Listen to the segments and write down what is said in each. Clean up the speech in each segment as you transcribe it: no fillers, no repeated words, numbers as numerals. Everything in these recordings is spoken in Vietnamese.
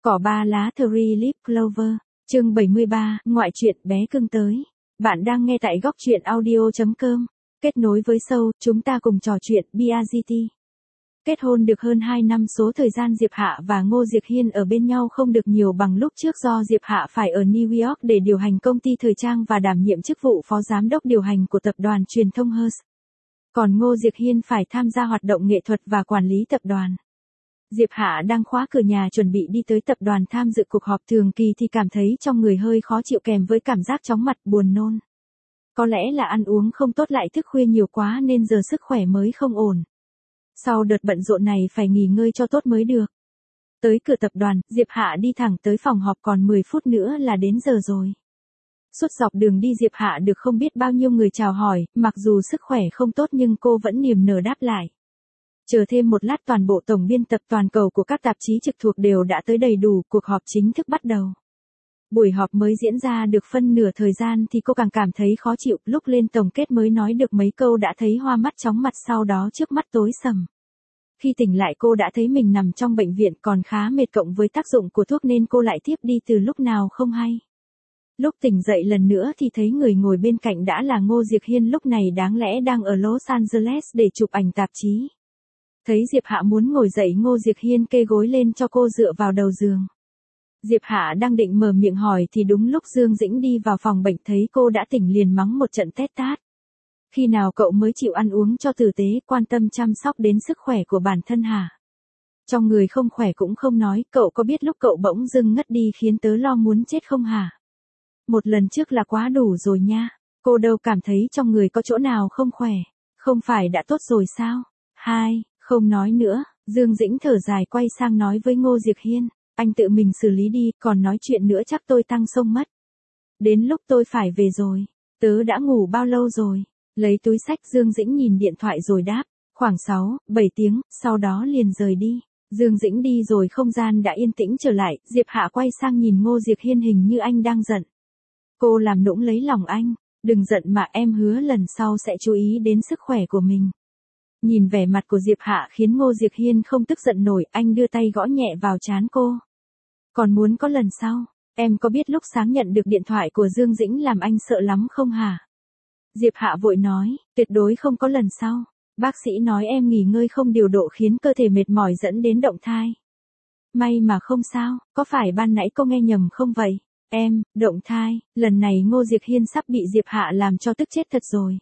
Cỏ ba lá Three Leaf Clover, chương 73, ngoại truyện bé cưng tới. Bạn đang nghe tại góc truyện audio.com. Kết nối với show, chúng ta cùng trò chuyện BRGT. Kết hôn được hơn 2 năm, số thời gian Diệp Hạ và Ngô Diệc Hiên ở bên nhau không được nhiều bằng lúc trước do Diệp Hạ phải ở New York để điều hành công ty thời trang và đảm nhiệm chức vụ phó giám đốc điều hành của tập đoàn truyền thông Hearst. Còn Ngô Diệc Hiên phải tham gia hoạt động nghệ thuật và quản lý tập đoàn. Diệp Hạ đang khóa cửa nhà chuẩn bị đi tới tập đoàn tham dự cuộc họp thường kỳ thì cảm thấy trong người hơi khó chịu kèm với cảm giác chóng mặt buồn nôn. Có lẽ là ăn uống không tốt lại thức khuya nhiều quá nên giờ sức khỏe mới không ổn. Sau đợt bận rộn này phải nghỉ ngơi cho tốt mới được. Tới cửa tập đoàn, Diệp Hạ đi thẳng tới phòng họp, còn 10 phút nữa là đến giờ rồi. Suốt dọc đường đi Diệp Hạ được không biết bao nhiêu người chào hỏi, mặc dù sức khỏe không tốt nhưng cô vẫn niềm nở đáp lại. Chờ thêm một lát toàn bộ tổng biên tập toàn cầu của các tạp chí trực thuộc đều đã tới đầy đủ, cuộc họp chính thức bắt đầu. Buổi họp mới diễn ra được phân nửa thời gian thì cô càng cảm thấy khó chịu, lúc lên tổng kết mới nói được mấy câu đã thấy hoa mắt chóng mặt, sau đó trước mắt tối sầm. Khi tỉnh lại cô đã thấy mình nằm trong bệnh viện, còn khá mệt cộng với tác dụng của thuốc nên cô lại thiếp đi từ lúc nào không hay. Lúc tỉnh dậy lần nữa thì thấy người ngồi bên cạnh đã là Ngô Diệc Hiên, lúc này đáng lẽ đang ở Los Angeles để chụp ảnh tạp chí. Thấy Diệp Hạ muốn ngồi dậy, Ngô Diệc Hiên kê gối lên cho cô dựa vào đầu giường. Diệp Hạ đang định mở miệng hỏi thì đúng lúc Dương Dĩnh đi vào phòng bệnh, thấy cô đã tỉnh liền mắng một trận tét tát. Khi nào cậu mới chịu ăn uống cho tử tế, quan tâm chăm sóc đến sức khỏe của bản thân hả? Trong người không khỏe cũng không nói, cậu có biết lúc cậu bỗng dưng ngất đi khiến tớ lo muốn chết không hả? Một lần trước là quá đủ rồi nha, cô đâu cảm thấy trong người có chỗ nào không khỏe, không phải đã tốt rồi sao? Không nói nữa, Dương Dĩnh thở dài quay sang nói với Ngô Diệc Hiên, anh tự mình xử lý đi, còn nói chuyện nữa chắc tôi tăng xông mất. Đến lúc tôi phải về rồi, tớ đã ngủ bao lâu rồi? Lấy túi xách, Dương Dĩnh nhìn điện thoại rồi đáp, khoảng 6-7 tiếng, sau đó liền rời đi. Dương Dĩnh đi rồi không gian đã yên tĩnh trở lại, Diệp Hạ quay sang nhìn Ngô Diệc Hiên, hình như anh đang giận. Cô làm nũng lấy lòng anh, đừng giận mà, em hứa lần sau sẽ chú ý đến sức khỏe của mình. Nhìn vẻ mặt của Diệp Hạ khiến Ngô Diệc Hiên không tức giận nổi, anh đưa tay gõ nhẹ vào trán cô. Còn muốn có lần sau, em có biết lúc sáng nhận được điện thoại của Dương Dĩnh làm anh sợ lắm không hả? Diệp Hạ vội nói, tuyệt đối không có lần sau. Bác sĩ nói em nghỉ ngơi không điều độ khiến cơ thể mệt mỏi dẫn đến động thai. May mà không sao, có phải ban nãy cô nghe nhầm không vậy? Động thai, lần này Ngô Diệc Hiên sắp bị Diệp Hạ làm cho tức chết thật rồi.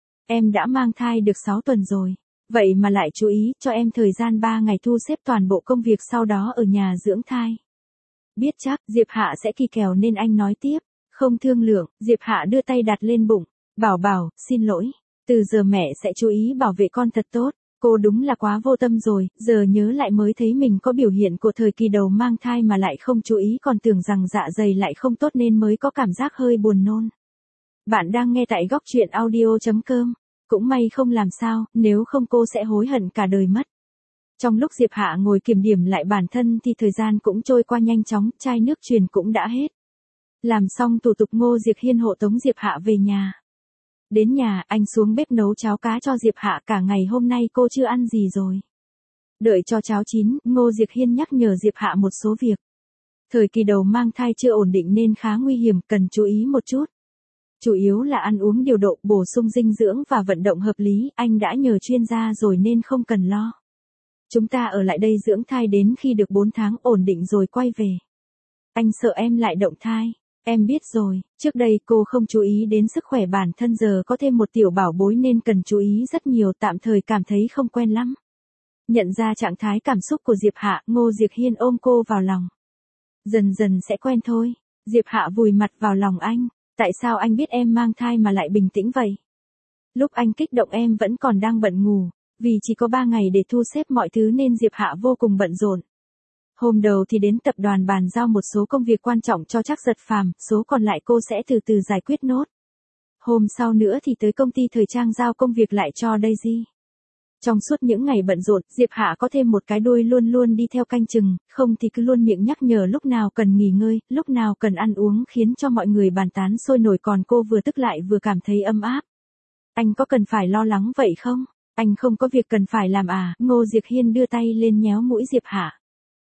Em đã mang thai được 6 tuần rồi. Vậy mà lại chú ý cho em thời gian 3 ngày thu xếp toàn bộ công việc, sau đó ở nhà dưỡng thai. Biết chắc Diệp Hạ sẽ kỳ kèo nên anh nói tiếp, không thương lượng. Diệp Hạ đưa tay đặt lên bụng, bảo, xin lỗi, từ giờ mẹ sẽ chú ý bảo vệ con thật tốt. Cô đúng là quá vô tâm rồi, giờ nhớ lại mới thấy mình có biểu hiện của thời kỳ đầu mang thai mà lại không chú ý, còn tưởng rằng dạ dày lại không tốt nên mới có cảm giác hơi buồn nôn. Bạn đang nghe tại góc truyện audio.com. Cũng may không làm sao, nếu không cô sẽ hối hận cả đời mất. Trong lúc Diệp Hạ ngồi kiểm điểm lại bản thân thì thời gian cũng trôi qua nhanh chóng, chai nước truyền cũng đã hết. Làm xong thủ tục, Ngô Diệc Hiên hộ tống Diệp Hạ về nhà. Đến nhà, anh xuống bếp nấu cháo cá cho Diệp Hạ, cả ngày hôm nay cô chưa ăn gì rồi. Đợi cho cháo chín, Ngô Diệc Hiên nhắc nhở Diệp Hạ một số việc. Thời kỳ đầu mang thai chưa ổn định nên khá nguy hiểm, cần chú ý một chút. Chủ yếu là ăn uống điều độ, bổ sung dinh dưỡng và vận động hợp lý, anh đã nhờ chuyên gia rồi nên không cần lo. Chúng ta ở lại đây dưỡng thai đến khi được 4 tháng ổn định rồi quay về. Anh sợ em lại động thai. Em biết rồi, trước đây cô không chú ý đến sức khỏe bản thân, giờ có thêm một tiểu bảo bối nên cần chú ý rất nhiều, tạm thời cảm thấy không quen lắm. Nhận ra trạng thái cảm xúc của Diệp Hạ, Ngô Diệc Hiên ôm cô vào lòng. Dần dần sẽ quen thôi. Diệp Hạ vùi mặt vào lòng anh. Tại sao anh biết em mang thai mà lại bình tĩnh vậy? Lúc anh kích động em vẫn còn đang bận ngủ, vì chỉ có 3 ngày để thu xếp mọi thứ nên Diệp Hạ vô cùng bận rộn. Hôm đầu thì đến tập đoàn bàn giao một số công việc quan trọng cho Trác Giật Phàm, số còn lại cô sẽ từ từ giải quyết nốt. Hôm sau nữa thì tới công ty thời trang giao công việc lại cho Daisy. Trong suốt những ngày bận rộn, Diệp Hạ có thêm một cái đuôi luôn luôn đi theo canh chừng, không thì cứ luôn miệng nhắc nhở lúc nào cần nghỉ ngơi, lúc nào cần ăn uống, khiến cho mọi người bàn tán sôi nổi, còn cô vừa tức lại vừa cảm thấy ấm áp. Anh có cần phải lo lắng vậy không? Anh không có việc cần phải làm à? Ngô Diệc Hiên đưa tay lên nhéo mũi Diệp Hạ.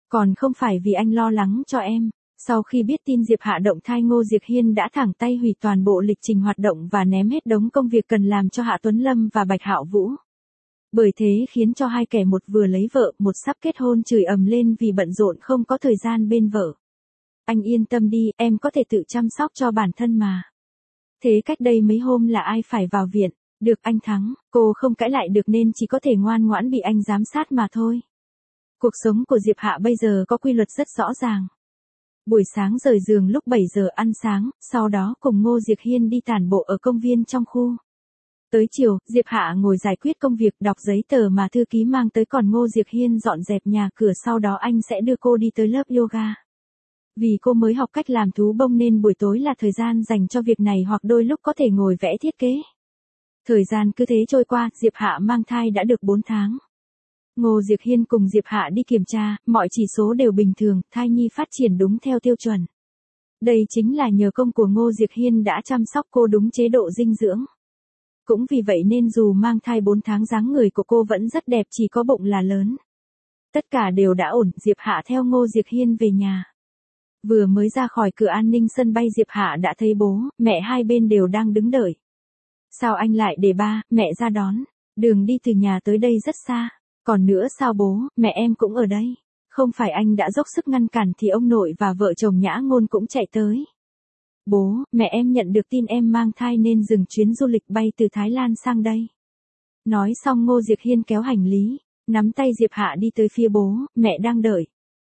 Còn không phải vì anh lo lắng cho em. Sau khi biết tin Diệp Hạ động thai, Ngô Diệc Hiên đã thẳng tay hủy toàn bộ lịch trình hoạt động và ném hết đống công việc cần làm cho Hạ Tuấn Lâm và Bạch Hạo Vũ. Bởi thế khiến cho hai kẻ một vừa lấy vợ, một sắp kết hôn chửi ầm lên vì bận rộn không có thời gian bên vợ. Anh yên tâm đi, em có thể tự chăm sóc cho bản thân mà. Thế cách đây mấy hôm là ai phải vào viện? Được anh Thắng, cô không cãi lại được nên chỉ có thể ngoan ngoãn bị anh giám sát mà thôi. Cuộc sống của Diệp Hạ bây giờ có quy luật rất rõ ràng. Buổi sáng rời giường lúc 7 giờ ăn sáng, sau đó cùng Ngô Diệc Hiên đi tản bộ ở công viên trong khu. Tới chiều, Diệp Hạ ngồi giải quyết công việc, đọc giấy tờ mà thư ký mang tới, còn Ngô Diệc Hiên dọn dẹp nhà cửa, sau đó anh sẽ đưa cô đi tới lớp yoga. Vì cô mới học cách làm thú bông nên buổi tối là thời gian dành cho việc này, hoặc đôi lúc có thể ngồi vẽ thiết kế. Thời gian cứ thế trôi qua, Diệp Hạ mang thai đã được 4 tháng. Ngô Diệc Hiên cùng Diệp Hạ đi kiểm tra, mọi chỉ số đều bình thường, thai nhi phát triển đúng theo tiêu chuẩn. Đây chính là nhờ công của Ngô Diệc Hiên đã chăm sóc cô đúng chế độ dinh dưỡng. Cũng vì vậy nên dù mang thai 4 tháng, dáng người của cô vẫn rất đẹp, chỉ có bụng là lớn. Tất cả đều đã ổn, Diệp Hạ theo Ngô Diệc Hiên về nhà. Vừa mới ra khỏi cửa an ninh sân bay, Diệp Hạ đã thấy bố, mẹ hai bên đều đang đứng đợi. Sao anh lại để ba, mẹ ra đón? Đường đi từ nhà tới đây rất xa. Còn nữa sao bố, mẹ em cũng ở đây. Không phải anh đã dốc sức ngăn cản thì ông nội và vợ chồng Nhã Ngôn cũng chạy tới. Bố, mẹ em nhận được tin em mang thai nên dừng chuyến du lịch bay từ Thái Lan sang đây. Nói xong Ngô Diệc Hiên kéo hành lý, nắm tay Diệp Hạ đi tới phía bố, mẹ đang đợi.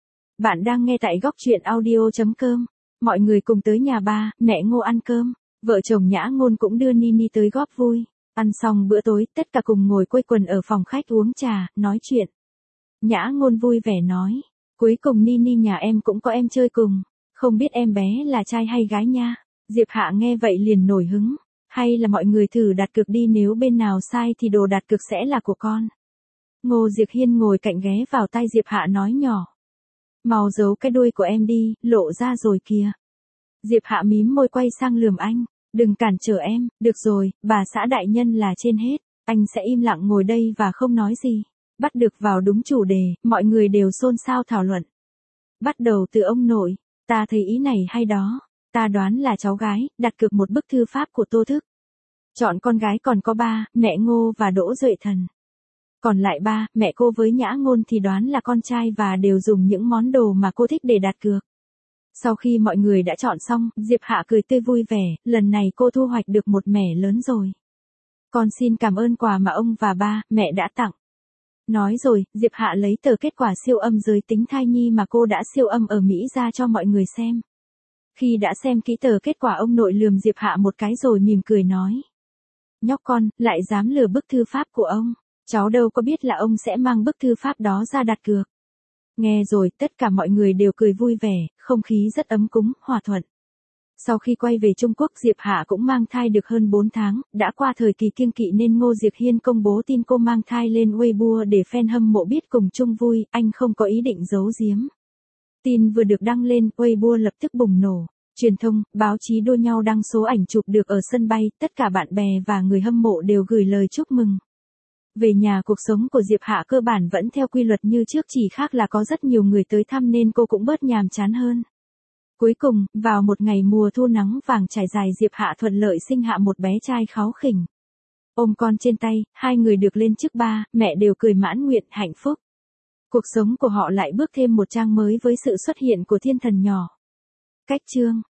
Bạn đang nghe tại góc truyện audio.com. Mọi người cùng tới nhà ba, mẹ Ngô ăn cơm. Vợ chồng Nhã Ngôn cũng đưa Nini tới góp vui. Ăn xong bữa tối, tất cả cùng ngồi quây quần ở phòng khách uống trà, nói chuyện. Nhã Ngôn vui vẻ nói. Cuối cùng Nini nhà em cũng có em chơi cùng. Không biết em bé là trai hay gái nha. Diệp Hạ nghe vậy liền nổi hứng. Hay là mọi người thử đặt cược đi, nếu bên nào sai thì đồ đặt cược sẽ là của con. Ngô Diệc Hiên ngồi cạnh ghé vào tai Diệp Hạ nói nhỏ. Mau giấu cái đuôi của em đi, lộ ra rồi kìa. Diệp Hạ mím môi quay sang lườm anh. Đừng cản trở em, được rồi, bà xã đại nhân là trên hết. Anh sẽ im lặng ngồi đây và không nói gì. Bắt được vào đúng chủ đề, mọi người đều xôn xao thảo luận. Bắt đầu từ ông nội. Ta thấy ý này hay đó. Ta đoán là cháu gái, đặt cược một bức thư pháp của Tô Thức. Chọn con gái còn có ba, mẹ Ngô và Đỗ Duệ Thần. Còn lại ba, mẹ cô với Nhã Ngôn thì đoán là con trai và đều dùng những món đồ mà cô thích để đặt cược. Sau khi mọi người đã chọn xong, Diệp Hạ cười tươi vui vẻ, lần này cô thu hoạch được một mẻ lớn rồi. Con xin cảm ơn quà mà ông và ba, mẹ đã tặng. Nói rồi, Diệp Hạ lấy tờ kết quả siêu âm giới tính thai nhi mà cô đã siêu âm ở Mỹ ra cho mọi người xem. Khi đã xem kỹ tờ kết quả, ông nội lườm Diệp Hạ một cái rồi mỉm cười nói. Nhóc con, lại dám lừa bức thư pháp của ông. Cháu đâu có biết là ông sẽ mang bức thư pháp đó ra đặt cược. Nghe rồi, tất cả mọi người đều cười vui vẻ, không khí rất ấm cúng, hòa thuận. Sau khi quay về Trung Quốc, Diệp Hạ cũng mang thai được hơn 4 tháng, đã qua thời kỳ kiêng kỵ nên Ngô Diệc Hiên công bố tin cô mang thai lên Weibo để fan hâm mộ biết cùng chung vui, anh không có ý định giấu giếm. Tin vừa được đăng lên, Weibo lập tức bùng nổ. Truyền thông, báo chí đua nhau đăng số ảnh chụp được ở sân bay, tất cả bạn bè và người hâm mộ đều gửi lời chúc mừng. Về nhà, cuộc sống của Diệp Hạ cơ bản vẫn theo quy luật như trước, chỉ khác là có rất nhiều người tới thăm nên cô cũng bớt nhàm chán hơn. Cuối cùng, vào một ngày mùa thu nắng vàng trải dài, Diệp Hạ thuận lợi sinh hạ một bé trai kháu khỉnh. Ôm con trên tay, hai người được lên chức ba, mẹ đều cười mãn nguyện, hạnh phúc. Cuộc sống của họ lại bước thêm một trang mới với sự xuất hiện của thiên thần nhỏ. Cách chương